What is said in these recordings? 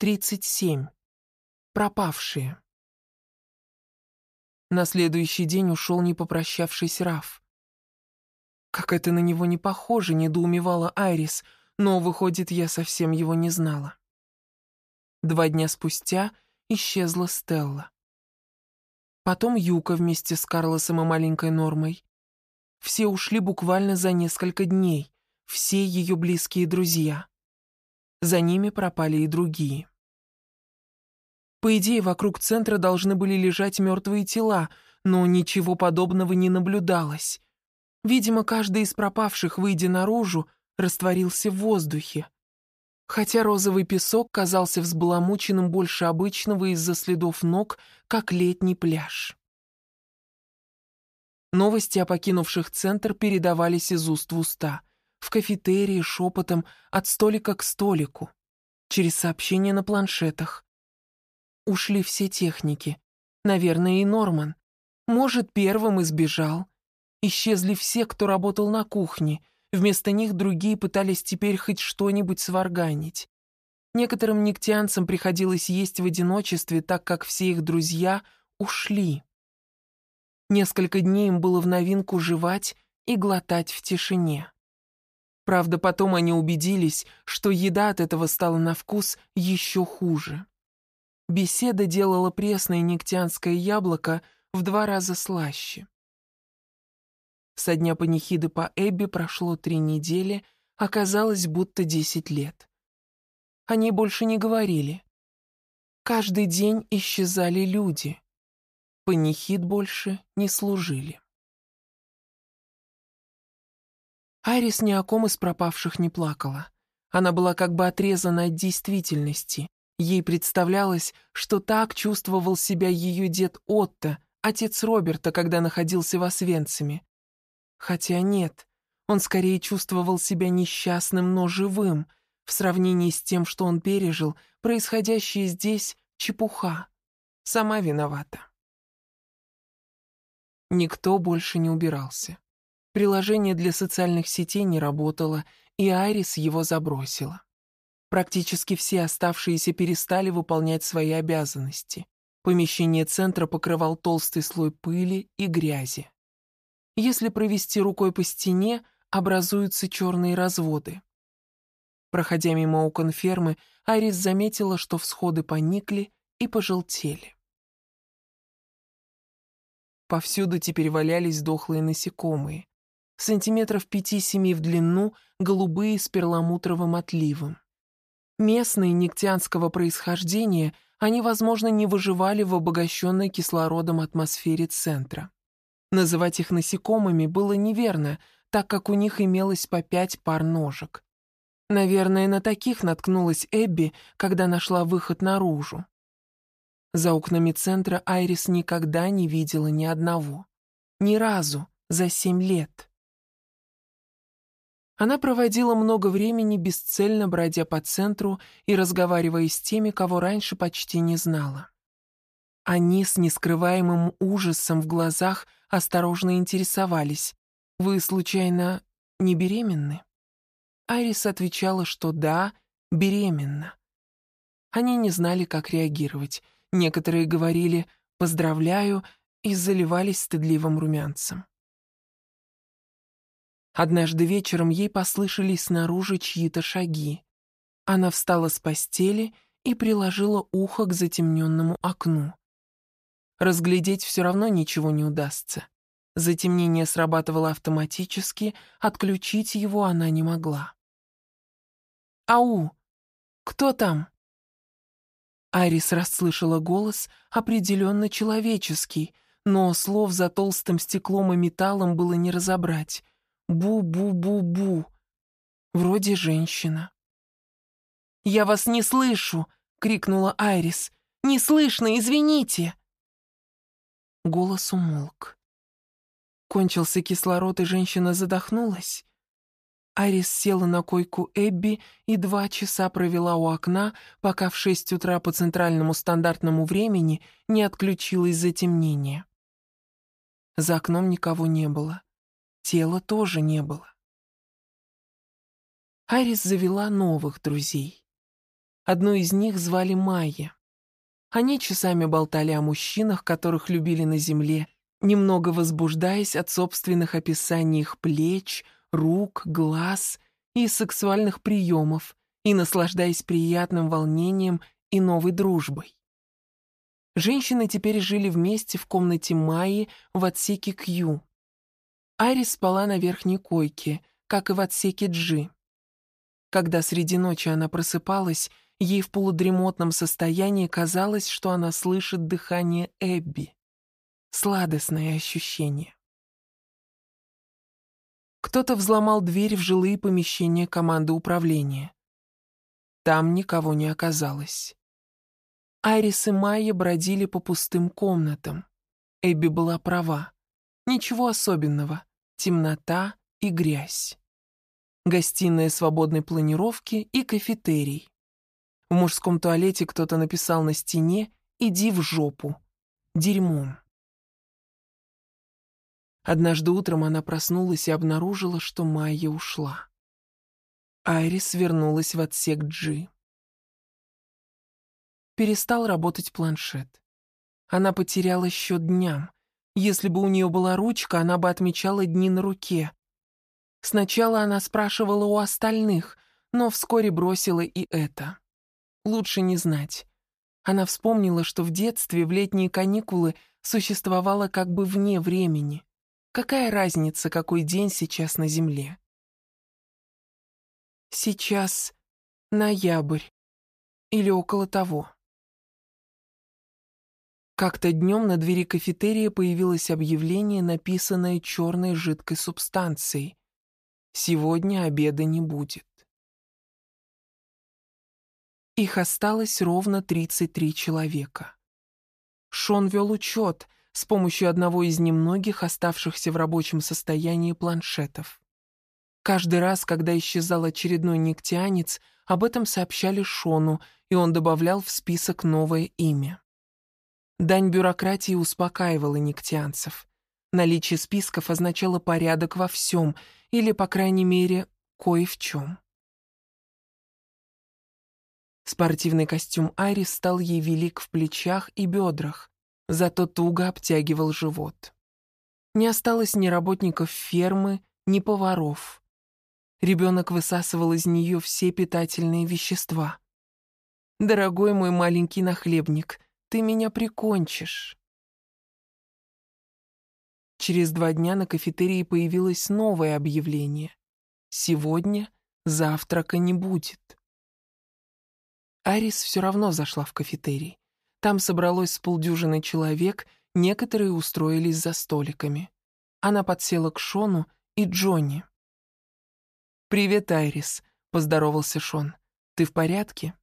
37. Пропавшие. На следующий день ушел, не попрощавшись, Раф. Как это на него не похоже, недоумевала Айрис, но, выходит, я совсем его не знала. 2 дня спустя исчезла Стелла. Потом Юка вместе с Карлосом и маленькой Нормой. Все ушли буквально за несколько дней, все ее близкие друзья. За ними пропали и другие. По идее, вокруг центра должны были лежать мертвые тела, но ничего подобного не наблюдалось. Видимо, каждый из пропавших, выйдя наружу, растворился в воздухе. Хотя розовый песок казался взбаламученным больше обычного из-за следов ног, как летний пляж. Новости о покинувших центр передавались из уст в уста, в кафетерии, шепотом, от столика к столику, через сообщения на планшетах. Ушли все техники. Наверное, и Норман. Может, первым избежал. Исчезли все, кто работал на кухне. Вместо них другие пытались теперь хоть что-нибудь сварганить. Некоторым нектианцам приходилось есть в одиночестве, так как все их друзья ушли. Несколько дней им было в новинку жевать и глотать в тишине. Правда, потом они убедились, что еда от этого стала на вкус еще хуже. Беседа делала пресное нектианское яблоко в 2 раза слаще. Со дня панихиды по Эбби прошло 3 недели, оказалось, будто 10 лет. Они больше не говорили. Каждый день исчезали люди. Панихид больше не служили. Айрис ни о ком из пропавших не плакала. Она была как бы отрезана от действительности. Ей представлялось, что так чувствовал себя ее дед Отто, отец Роберта, когда находился в Освенциме. Хотя нет, он скорее чувствовал себя несчастным, но живым. В сравнении с тем, что он пережил, происходящее здесь — чепуха. Сама виновата. Никто больше не убирался. Приложение для социальных сетей не работало, и Айрис его забросила. Практически все оставшиеся перестали выполнять свои обязанности. Помещение центра покрывал толстый слой пыли и грязи. Если провести рукой по стене, образуются черные разводы. Проходя мимо окон фермы, Айрис заметила, что всходы поникли и пожелтели. Повсюду теперь валялись дохлые насекомые. Сантиметров 5-7 в длину, голубые с перламутровым отливом. Местные нектианского происхождения, они, возможно, не выживали в обогащенной кислородом атмосфере центра. Называть их насекомыми было неверно, так как у них имелось по 5 пар ножек. Наверное, на таких наткнулась Эбби, когда нашла выход наружу. За окнами центра Айрис никогда не видела ни одного. Ни разу за 7 лет. Она проводила много времени, бесцельно бродя по центру и разговаривая с теми, кого раньше почти не знала. Они с нескрываемым ужасом в глазах осторожно интересовались: «Вы, случайно, не беременны?» Айрис отвечала, что да, беременна. Они не знали, как реагировать. Некоторые говорили «поздравляю» и заливались стыдливым румянцем. Однажды вечером ей послышались снаружи чьи-то шаги. Она встала с постели и приложила ухо к затемненному окну. Разглядеть все равно ничего не удастся. Затемнение срабатывало автоматически, отключить его она не могла. «Ау! Кто там?» Айрис расслышала голос, определенно человеческий, но слов за толстым стеклом и металлом было не разобрать. Бу-бу-бу-бу. Вроде женщина. «Я вас не слышу!» — крикнула Айрис. «Не слышно, извините!» Голос умолк. Кончился кислород, и женщина задохнулась. Айрис села на койку Эбби и 2 часа провела у окна, пока в 6 утра по центральному стандартному времени не отключилось затемнение. За окном никого не было. Тела тоже не было. Айрис завела новых друзей. Одну из них звали Майя. Они часами болтали о мужчинах, которых любили на земле, немного возбуждаясь от собственных описаний их плеч, рук, глаз и сексуальных приемов, и наслаждаясь приятным волнением и новой дружбой. Женщины теперь жили вместе в комнате Майи в отсеке Кью. Айрис спала на верхней койке, как и в отсеке Джи. Когда среди ночи она просыпалась, ей в полудремотном состоянии казалось, что она слышит дыхание Эбби. Сладостное ощущение. Кто-то взломал дверь в жилые помещения команды управления. Там никого не оказалось. Айрис и Майя бродили по пустым комнатам. Эбби была права. Ничего особенного. Темнота и грязь. Гостиная свободной планировки и кафетерий. В мужском туалете кто-то написал на стене «Иди в жопу». Дерьмом. Однажды утром она проснулась и обнаружила, что Майя ушла. Айрис вернулась в отсек Джи. Перестал работать планшет. Она потеряла счет дням. Если бы у нее была ручка, она бы отмечала дни на руке. Сначала она спрашивала у остальных, но вскоре бросила и это. Лучше не знать. Она вспомнила, что в детстве в летние каникулы существовало как бы вне времени. Какая разница, какой день сейчас на Земле? Сейчас ноябрь. Или около того. Как-то днем на двери кафетерия появилось объявление, написанное черной жидкой субстанцией. «Сегодня обеда не будет». Их осталось ровно 33 человека. Шон вел учет с помощью одного из немногих оставшихся в рабочем состоянии планшетов. Каждый раз, когда исчезал очередной нектианец, об этом сообщали Шону, и он добавлял в список новое имя. Дань бюрократии успокаивала нектианцев. Наличие списков означало порядок во всем, или, по крайней мере, кое в чем. Спортивный костюм Айрис стал ей велик в плечах и бедрах, зато туго обтягивал живот. Не осталось ни работников фермы, ни поваров. Ребенок высасывал из нее все питательные вещества. «Дорогой мой маленький нахлебник, ты меня прикончишь». Через 2 дня на кафетерии появилось новое объявление. Сегодня завтрака не будет. Айрис все равно зашла в кафетерий. Там собралось с полдюжины человек, некоторые устроились за столиками. Она подсела к Шону и Джонни. «Привет, Айрис», — поздоровался Шон. «Ты в порядке?»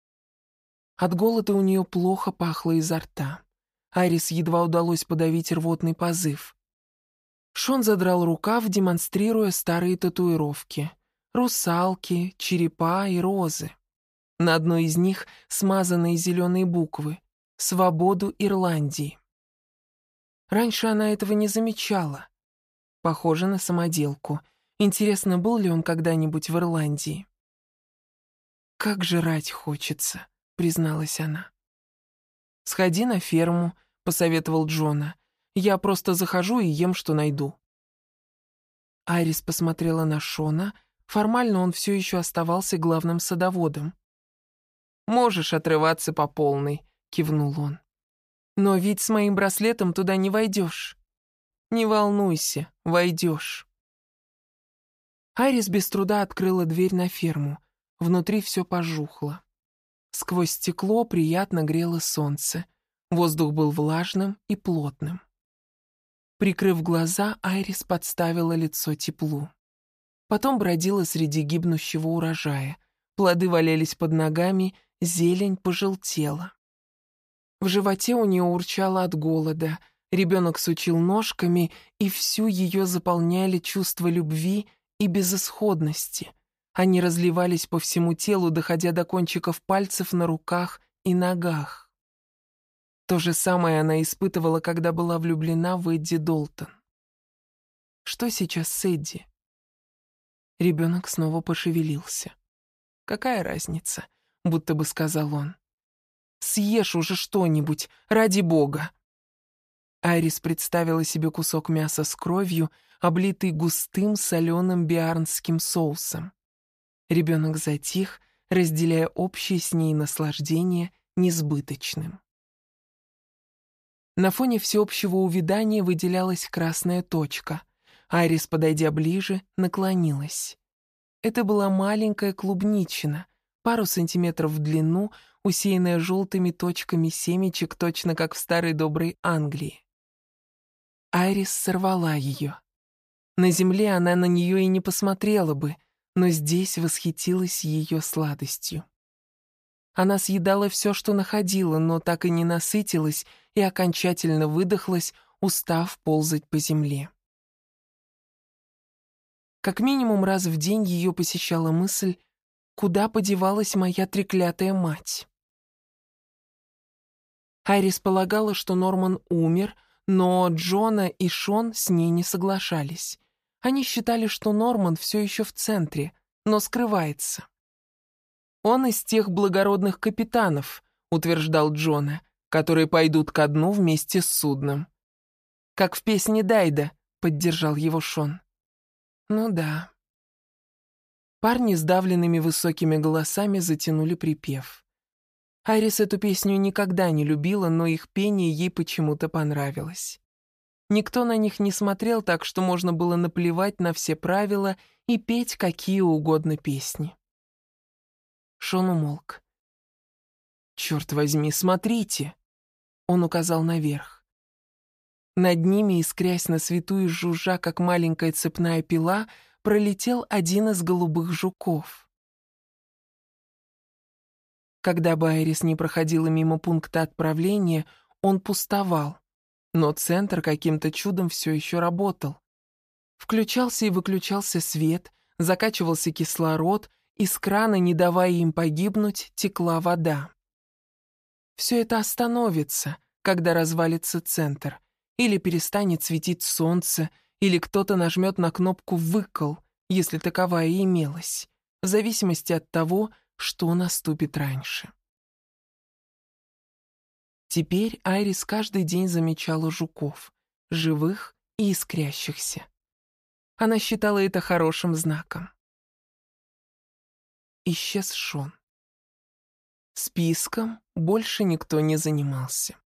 От голода у нее плохо пахло изо рта. Айрис едва удалось подавить рвотный позыв. Шон задрал рукав, демонстрируя старые татуировки. Русалки, черепа и розы. На одной из них смазанные зеленые буквы «Свободу Ирландии». Раньше она этого не замечала. Похоже на самоделку. Интересно, был ли он когда-нибудь в Ирландии? «Как жрать хочется», — призналась она. «Сходи на ферму», — посоветовал Джона. «Я просто захожу и ем, что найду». Айрис посмотрела на Шона. Формально он все еще оставался главным садоводом. «Можешь отрываться по полной», — кивнул он. «Но ведь с моим браслетом туда не войдешь». «Не волнуйся, войдешь». Айрис без труда открыла дверь на ферму. Внутри все пожухло. Сквозь стекло приятно грело солнце. Воздух был влажным и плотным. Прикрыв глаза, Айрис подставила лицо теплу. Потом бродила среди гибнущего урожая. Плоды валялись под ногами, зелень пожелтела. В животе у нее урчало от голода. Ребенок сучил ножками, и всю ее заполняли чувства любви и безысходности. Они разливались по всему телу, доходя до кончиков пальцев на руках и ногах. То же самое она испытывала, когда была влюблена в Эдди Долтон. Что сейчас с Эдди? Ребенок снова пошевелился. Какая разница? будто бы сказал он. «Съешь уже что-нибудь, ради бога!» Айрис представила себе кусок мяса с кровью, облитый густым соленым биарнским соусом. Ребенок затих, разделяя общее с ней наслаждение несбыточным. На фоне всеобщего увядания выделялась красная точка. Айрис, подойдя ближе, наклонилась. Это была маленькая клубничина, пару сантиметров в длину, усеянная желтыми точками семечек, точно как в старой доброй Англии. Айрис сорвала ее. На земле она на нее и не посмотрела бы, но здесь восхитилась ее сладостью. Она съедала все, что находила, но так и не насытилась и окончательно выдохлась, устав ползать по земле. Как минимум раз в день ее посещала мысль, куда подевалась моя треклятая мать. Айрис полагала, что Норман умер, но Джона и Шон с ней не соглашались. Они считали, что Норман все еще в центре, но скрывается. «Он из тех благородных капитанов», — утверждал Джона, «которые пойдут ко дну вместе с судном». «Как в песне Дайда», — поддержал его Шон. «Ну да». Парни с давленными высокими голосами затянули припев. Айрис эту песню никогда не любила, но их пение ей почему-то понравилось. Никто на них не смотрел, так что можно было наплевать на все правила и петь какие угодно песни. Шон умолк. «Черт возьми, смотрите!» Он указал наверх. Над ними, искрясь на свету и жужжа, как маленькая цепная пила, пролетел один из голубых жуков. Когда бы Айрис не проходила мимо пункта отправления, он пустовал, но центр каким-то чудом все еще работал. Включался и выключался свет, закачивался кислород, из крана, не давая им погибнуть, текла вода. Все это остановится, когда развалится центр, или перестанет светить солнце, или кто-то нажмет на кнопку «выкл», если таковая и имелась, в зависимости от того, что наступит раньше. Теперь Айрис каждый день замечала жуков, живых и искрящихся. Она считала это хорошим знаком. Исчез Шон. Списком больше никто не занимался.